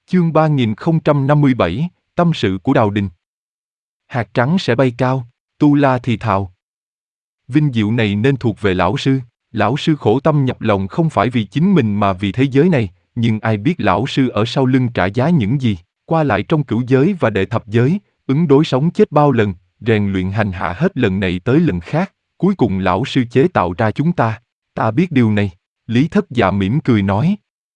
Chương 3057, tâm sự của Đào Đình. Hạt trắng sẽ bay cao, Tu La thì thào. Vinh diệu này nên thuộc về lão sư khổ tâm nhập lòng không phải vì chính mình mà vì thế giới này, nhưng ai biết lão sư ở sau lưng trả giá những gì, qua lại trong cửu giới và đệ thập giới, ứng đối sống chết bao lần, rèn luyện hành hạ hết lần này tới lần khác, cuối cùng lão sư chế tạo ra chúng ta biết điều này. Lý Thất Dạ mỉm cười nói.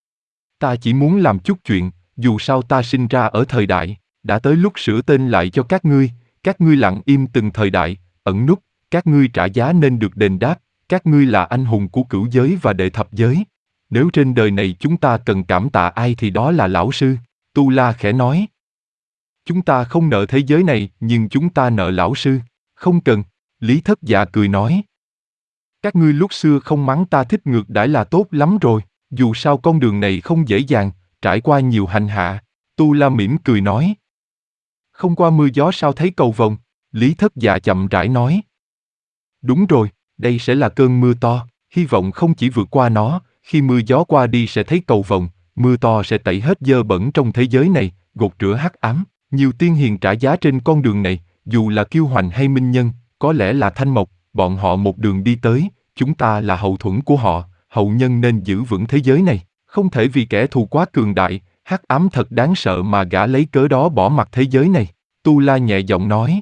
Ta chỉ muốn làm chút chuyện, dù sao ta sinh ra ở thời đại, đã tới lúc sửa tên lại cho các ngươi lặng im từng thời đại, ẩn núp, các ngươi trả giá nên được đền đáp, các ngươi là anh hùng của cửu giới và đệ thập giới. Nếu trên đời này chúng ta cần cảm tạ ai thì đó là lão sư, Tu La khẽ nói. Chúng ta không nợ thế giới này, nhưng chúng ta nợ lão sư. Không cần, Lý Thất Dạ cười nói. Các ngươi lúc xưa không mắng ta thích ngược đãi là tốt lắm rồi, dù sao con đường này không dễ dàng, trải qua nhiều hành hạ. Tu La mỉm cười nói. Không qua mưa gió sao thấy cầu vồng, Lý Thất Dạ chậm rãi nói. Đúng rồi, đây sẽ là cơn mưa to, hy vọng không chỉ vượt qua nó, khi mưa gió qua đi sẽ thấy cầu vồng, mưa to sẽ tẩy hết dơ bẩn trong thế giới này, gột rửa hắc ám. Nhiều tiên hiền trả giá trên con đường này, dù là kiêu hoành hay minh nhân, có lẽ là thanh mộc, bọn họ một đường đi tới, chúng ta là hậu thuẫn của họ, hậu nhân nên giữ vững thế giới này, không thể vì kẻ thù quá cường đại, hắc ám thật đáng sợ mà gã lấy cớ đó bỏ mặc thế giới này. Tu La nhẹ giọng nói.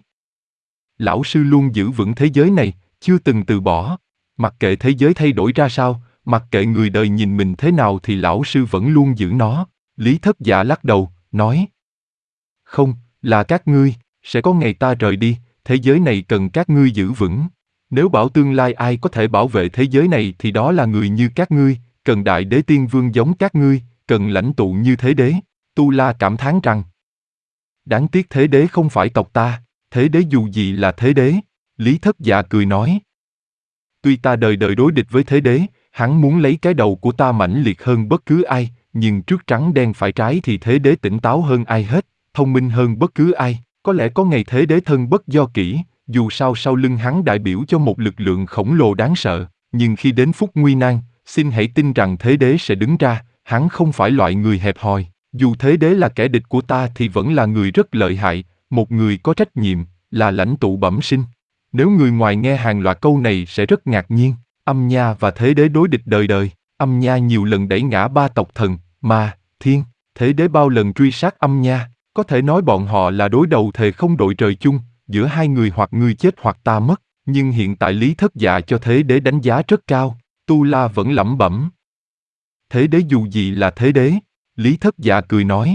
Lão sư luôn giữ vững thế giới này, chưa từng từ bỏ. Mặc kệ thế giới thay đổi ra sao, mặc kệ người đời nhìn mình thế nào thì lão sư vẫn luôn giữ nó. Lý Thất Dạ lắc đầu, nói. Không, là các ngươi, sẽ có ngày ta rời đi, thế giới này cần các ngươi giữ vững. Nếu bảo tương lai ai có thể bảo vệ thế giới này thì đó là người như các ngươi, cần đại đế tiên vương giống các ngươi, cần lãnh tụ như thế đế. Tu La cảm thán rằng. Đáng tiếc thế đế không phải tộc ta, thế đế dù gì là thế đế. Lý Thất Dạ cười nói. Tuy ta đời đời đối địch với thế đế, hắn muốn lấy cái đầu của ta mãnh liệt hơn bất cứ ai, nhưng trước trắng đen phải trái thì thế đế tỉnh táo hơn ai hết, thông minh hơn bất cứ ai. Có lẽ có ngày thế đế thân bất do kỷ, dù sao sau lưng hắn đại biểu cho một lực lượng khổng lồ đáng sợ, nhưng khi đến phút nguy nan, xin hãy tin rằng thế đế sẽ đứng ra, hắn không phải loại người hẹp hòi, dù thế đế là kẻ địch của ta thì vẫn là người rất lợi hại, một người có trách nhiệm, là lãnh tụ bẩm sinh. Nếu người ngoài nghe hàng loạt câu này sẽ rất ngạc nhiên, Âm Nha và thế đế đối địch đời đời, Âm Nha nhiều lần đẩy ngã ba tộc thần, ma, thiên, thế đế bao lần truy sát Âm Nha, có thể nói bọn họ là đối đầu thề không đội trời chung, giữa hai người hoặc ngươi chết hoặc ta mất, nhưng hiện tại Lý Thất Dạ cho thế đế đánh giá rất cao. Tu La vẫn lẩm bẩm. Thế đế dù gì là thế đế, Lý Thất Dạ cười nói.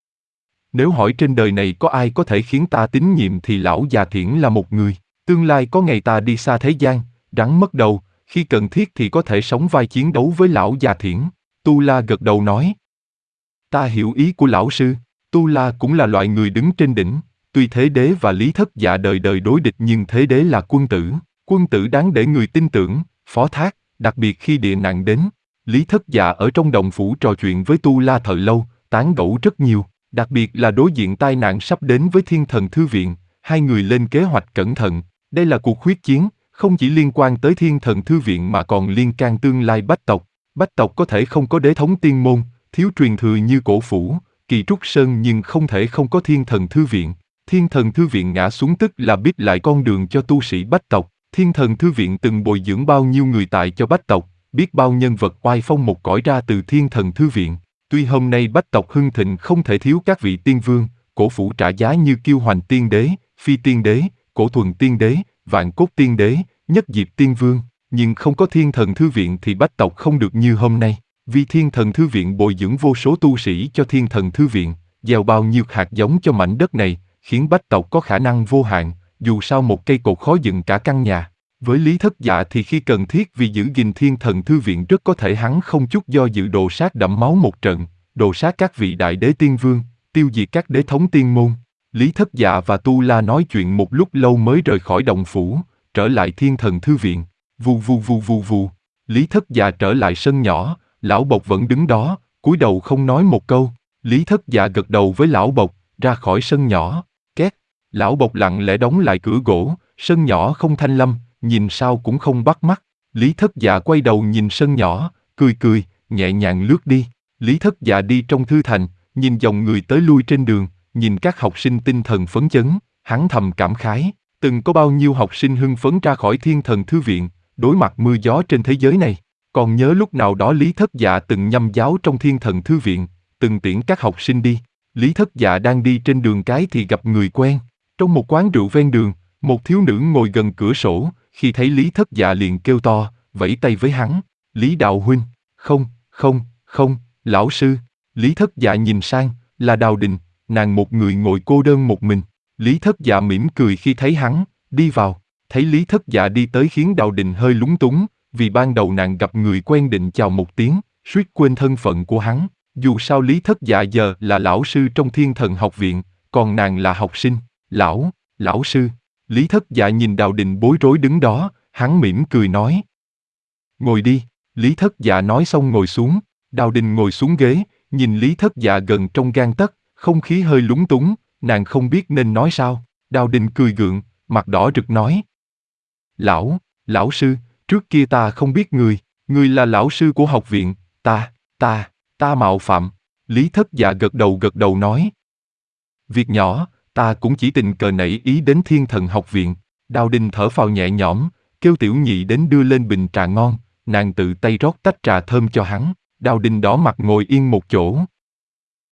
Nếu hỏi trên đời này có ai có thể khiến ta tín nhiệm thì lão già Thiển là một người. Tương lai có ngày ta đi xa thế gian, rắn mất đầu, khi cần thiết thì có thể sống vai chiến đấu với lão già Thiển. Tu La gật đầu nói. Ta hiểu ý của lão sư, Tu La cũng là loại người đứng trên đỉnh. Tuy thế đế và Lý Thất Dạ đời đời đối địch nhưng thế đế là quân tử đáng để người tin tưởng, phó thác, đặc biệt khi địa nạn đến. Lý Thất Dạ ở trong đồng phủ trò chuyện với Tu La thật lâu, tán gẫu rất nhiều, đặc biệt là đối diện tai nạn sắp đến với Thiên Thần Thư Viện, hai người lên kế hoạch cẩn thận. Đây là cuộc huyết chiến, không chỉ liên quan tới Thiên Thần Thư Viện mà còn liên can tương lai Bách tộc. Bách tộc có thể không có đế thống tiên môn, thiếu truyền thừa như Cổ Phủ, Kỳ Trúc Sơn nhưng không thể không có Thiên Thần Thư Viện. Thiên Thần Thư Viện ngã xuống tức là biết lại con đường cho tu sĩ Bách tộc. Thiên Thần Thư Viện từng bồi dưỡng bao nhiêu người tài cho Bách tộc, biết bao nhân vật oai phong một cõi ra từ Thiên Thần Thư Viện. Tuy hôm nay Bách tộc hưng thịnh không thể thiếu các vị tiên vương, Cổ Phủ trả giá như Kiêu Hoành Tiên Đế, Phi Tiên Đế, Cổ Thuần Tiên Đế, Vạn Cốt Tiên Đế, Nhất Diệp Tiên Vương, nhưng không có Thiên Thần Thư Viện thì Bách tộc không được như hôm nay. Vì Thiên Thần Thư Viện bồi dưỡng vô số tu sĩ cho Thiên Thần Thư Viện, gieo bao nhiêu hạt giống cho mảnh đất này, khiến Bách tộc có khả năng vô hạn, dù sao một cây cột khó dựng cả căn nhà. Với Lý Thất Dạ thì khi cần thiết vì giữ gìn Thiên Thần Thư Viện rất có thể hắn không chút do dự đồ sát đẫm máu một trận, đồ sát các vị đại đế tiên vương, tiêu diệt các đế thống tiên môn. Lý Thất Dạ và Tu La nói chuyện một lúc lâu mới rời khỏi động phủ, trở lại Thiên Thần Thư Viện. Vù vù vù vù vù. Lý Thất Dạ trở lại sân nhỏ, lão Bộc vẫn đứng đó, cúi đầu không nói một câu. Lý Thất Dạ gật đầu với lão Bộc, ra khỏi sân nhỏ. Két. Lão Bộc lặng lẽ đóng lại cửa gỗ, sân nhỏ không thanh lâm, nhìn sao cũng không bắt mắt. Lý Thất Dạ quay đầu nhìn sân nhỏ, cười cười, nhẹ nhàng lướt đi. Lý Thất Dạ đi trong thư thành, nhìn dòng người tới lui trên đường, nhìn các học sinh tinh thần phấn chấn, hắn thầm cảm khái, từng có bao nhiêu học sinh hưng phấn ra khỏi Thiên Thần Thư Viện, đối mặt mưa gió trên thế giới này. Còn nhớ lúc nào đó Lý Thất Dạ từng nhâm giáo trong Thiên Thần Thư Viện, từng tiễn các học sinh đi. Lý Thất Dạ đang đi trên đường cái thì gặp người quen. Trong một quán rượu ven đường, một thiếu nữ ngồi gần cửa sổ, khi thấy Lý Thất Dạ liền kêu to, vẫy tay với hắn. Lý Đạo huynh, không, lão sư. Lý Thất Dạ nhìn sang, là Đào Đình, nàng một người ngồi cô đơn một mình. Lý Thất Dạ mỉm cười khi thấy hắn, đi vào. Thấy Lý Thất Dạ đi tới khiến Đào Đình hơi lúng túng, vì ban đầu nàng gặp người quen định chào một tiếng, suýt quên thân phận của hắn. Dù sao Lý Thất Dạ giờ là lão sư trong Thiên Thần học viện, còn nàng là học sinh. Lão sư. Lý Thất Dạ nhìn Đào Đình bối rối đứng đó, hắn mỉm cười nói. Ngồi đi. Lý Thất Dạ nói xong ngồi xuống, Đào Đình ngồi xuống ghế, nhìn Lý Thất Dạ gần trong gang tấc, không khí hơi lúng túng, nàng không biết nên nói sao. Đào Đình cười gượng, mặt đỏ rực nói. Lão sư, trước kia ta không biết người là lão sư của học viện, ta mạo phạm. Lý Thất Dạ gật đầu nói. Việc nhỏ, ta cũng chỉ tình cờ nảy ý đến Thiên Thần học viện. Đào Đình thở phào nhẹ nhõm, kêu tiểu nhị đến đưa lên bình trà ngon, nàng tự tay rót tách trà thơm cho hắn. Đào Đình đỏ mặt ngồi yên một chỗ,